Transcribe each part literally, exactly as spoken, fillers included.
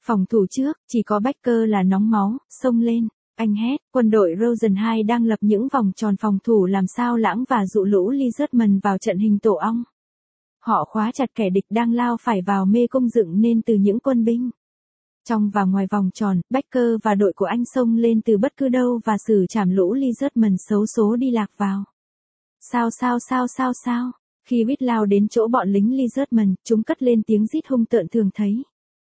Phòng thủ trước, chỉ có Becker là nóng máu, xông lên. Anh hét, quân đội Rosen hai đang lập những vòng tròn phòng thủ làm sao lãng và dụ lũ Lizardman vào trận hình tổ ong. Họ khóa chặt kẻ địch đang lao phải vào mê cung dựng nên từ những quân binh. Trong và ngoài vòng tròn, Becker và đội của anh xông lên từ bất cứ đâu và xử trảm lũ Lizardman xấu số đi lạc vào. Sao sao sao sao sao, khi Whit lao đến chỗ bọn lính Lizardman, chúng cất lên tiếng rít hung tợn thường thấy.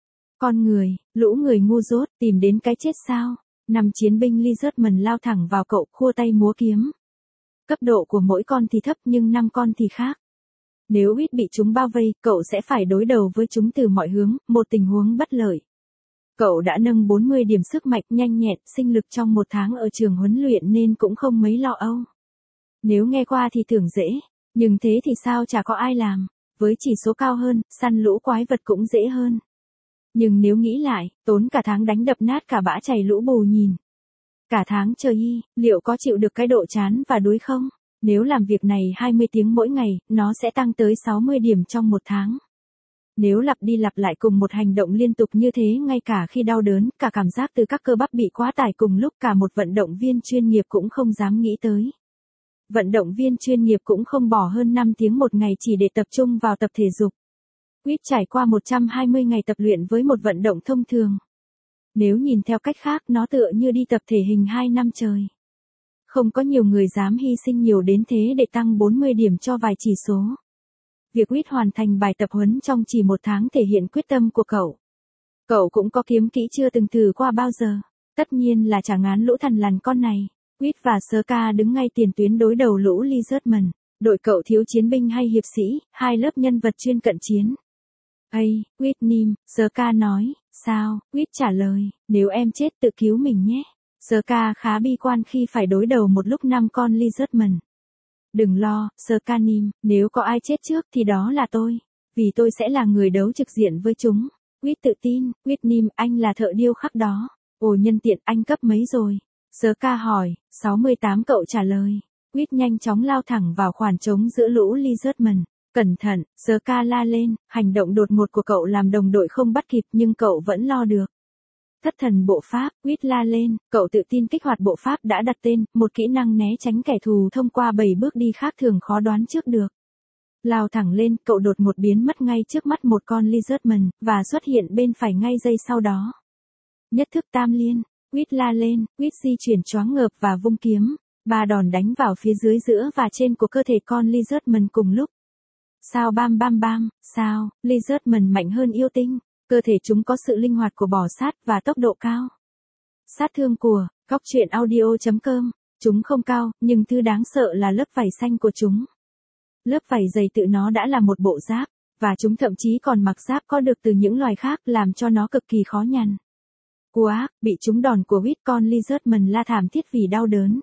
Con người, lũ người ngu dốt, tìm đến cái chết sao? Năm chiến binh Lizardman lao thẳng vào cậu, khua tay múa kiếm. Cấp độ của mỗi con thì thấp nhưng năm con thì khác. Nếu Whit bị chúng bao vây, cậu sẽ phải đối đầu với chúng từ mọi hướng, một tình huống bất lợi. Cậu đã nâng bốn mươi điểm sức mạnh nhanh nhẹn, sinh lực trong một tháng ở trường huấn luyện nên cũng không mấy lo âu. Nếu nghe qua thì tưởng dễ, nhưng thế thì sao chả có ai làm. Với chỉ số cao hơn, săn lũ quái vật cũng dễ hơn. Nhưng nếu nghĩ lại, tốn cả tháng đánh đập nát cả bã chày lũ bù nhìn. Cả tháng chờ y, liệu có chịu được cái độ chán và đuối không? Nếu làm việc này hai mươi tiếng mỗi ngày, nó sẽ tăng tới sáu mươi điểm trong một tháng. Nếu lặp đi lặp lại cùng một hành động liên tục như thế ngay cả khi đau đớn, cả cảm giác từ các cơ bắp bị quá tải cùng lúc cả một vận động viên chuyên nghiệp cũng không dám nghĩ tới. Vận động viên chuyên nghiệp cũng không bỏ hơn năm tiếng một ngày chỉ để tập trung vào tập thể dục. Whit trải qua một trăm hai mươi ngày tập luyện với một vận động thông thường. Nếu nhìn theo cách khác nó tựa như đi tập thể hình hai năm trời. Không có nhiều người dám hy sinh nhiều đến thế để tăng bốn mươi điểm cho vài chỉ số. Việc Whit hoàn thành bài tập huấn trong chỉ một tháng thể hiện quyết tâm của cậu. Cậu cũng có kiếm kỹ chưa từng thử qua bao giờ. Tất nhiên là chả ngán lũ thằn lằn con này. Whit và Sơ-ca đứng ngay tiền tuyến đối đầu lũ Lizardman. Đội cậu thiếu chiến binh hay hiệp sĩ, hai lớp nhân vật chuyên cận chiến. Ây, Whitney, Sơ-ca nói, sao? Whit trả lời, nếu em chết tự cứu mình nhé. Sơ-ca khá bi quan khi phải đối đầu một lúc năm con Lizardman. Đừng lo, Sơ-ca-nim, nếu có ai chết trước thì đó là tôi. Vì tôi sẽ là người đấu trực diện với chúng. Whit tự tin, Whitney, anh là thợ điêu khắc đó. Ồ nhân tiện anh cấp mấy rồi? Sơ-ca hỏi, sáu mươi tám cậu trả lời. Whit nhanh chóng lao thẳng vào khoảng trống giữa lũ Lizardman. Cẩn thận, Sơ-ca la lên, hành động đột ngột của cậu làm đồng đội không bắt kịp nhưng cậu vẫn lo được. Thất thần bộ pháp, Whit la lên, cậu tự tin kích hoạt bộ pháp đã đặt tên, một kỹ năng né tránh kẻ thù thông qua bảy bước đi khác thường khó đoán trước được. Lao thẳng lên, cậu đột ngột biến mất ngay trước mắt một con Lizardman, và xuất hiện bên phải ngay giây sau đó. Nhất thức tam liên, Whit la lên, Whit di chuyển choáng ngợp và vung kiếm, ba đòn đánh vào phía dưới giữa và trên của cơ thể con Lizardman cùng lúc. Sao bam bam bam, sao, Lizardman mạnh hơn yêu tinh, cơ thể chúng có sự linh hoạt của bò sát và tốc độ cao. Sát thương của, góc truyện audio chấm com, chúng không cao, nhưng thứ đáng sợ là lớp vảy xanh của chúng. Lớp vảy dày tự nó đã là một bộ giáp, và chúng thậm chí còn mặc giáp có được từ những loài khác làm cho nó cực kỳ khó nhằn. Quá, bị trúng đòn của Whit con Lizardman la thảm thiết vì đau đớn.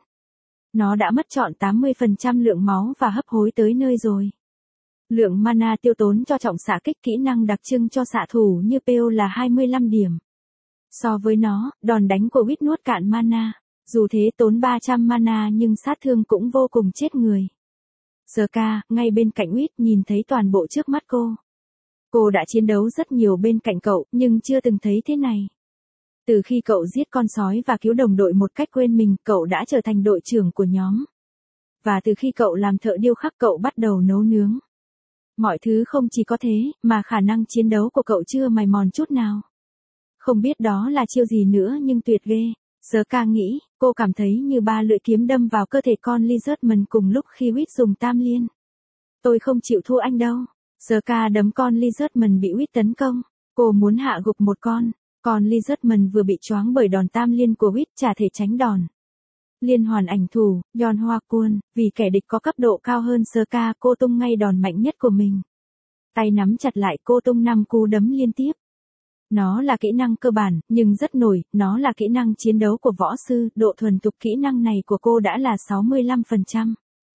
Nó đã mất trọn tám mươi phần trăm lượng máu và hấp hối tới nơi rồi. Lượng mana tiêu tốn cho trọng xạ kích kỹ năng đặc trưng cho xạ thủ như pê ô là hai mươi lăm điểm. So với nó, đòn đánh của Whit nuốt cạn mana. Dù thế tốn ba trăm mana nhưng sát thương cũng vô cùng chết người. Sơ-ca, ngay bên cạnh Whit nhìn thấy toàn bộ trước mắt cô. Cô đã chiến đấu rất nhiều bên cạnh cậu nhưng chưa từng thấy thế này. Từ khi cậu giết con sói và cứu đồng đội một cách quên mình, cậu đã trở thành đội trưởng của nhóm. Và từ khi cậu làm thợ điêu khắc cậu bắt đầu nấu nướng. Mọi thứ không chỉ có thế, mà khả năng chiến đấu của cậu chưa mài mòn chút nào. Không biết đó là chiêu gì nữa nhưng tuyệt ghê. Sơ-ca nghĩ, cô cảm thấy như ba lưỡi kiếm đâm vào cơ thể con Lizardman cùng lúc khi Whit dùng tam liên. Tôi không chịu thua anh đâu. Sơ-ca đấm con Lizardman bị Whit tấn công. Cô muốn hạ gục một con. Con Lizardman vừa bị choáng bởi đòn tam liên của Whit chả thể tránh đòn. Liên hoàn ảnh thủ, Yon Hoa Quân, vì kẻ địch có cấp độ cao hơn Sơ-ca, cô tung ngay đòn mạnh nhất của mình. Tay nắm chặt lại cô tung năm cú đấm liên tiếp. Nó là kỹ năng cơ bản, nhưng rất nổi, nó là kỹ năng chiến đấu của võ sư, độ thuần thục kỹ năng này của cô đã là sáu mươi lăm phần trăm.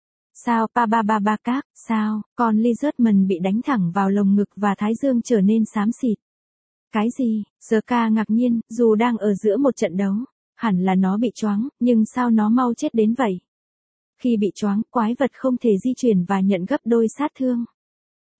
Sao pa ba ba ba các, sao, con Lizardman bị đánh thẳng vào lồng ngực và thái dương trở nên xám xịt. Cái gì, Sơ-ca ngạc nhiên, dù đang ở giữa một trận đấu. Hẳn là nó bị choáng, nhưng sao nó mau chết đến vậy? Khi bị choáng, quái vật không thể di chuyển và nhận gấp đôi sát thương.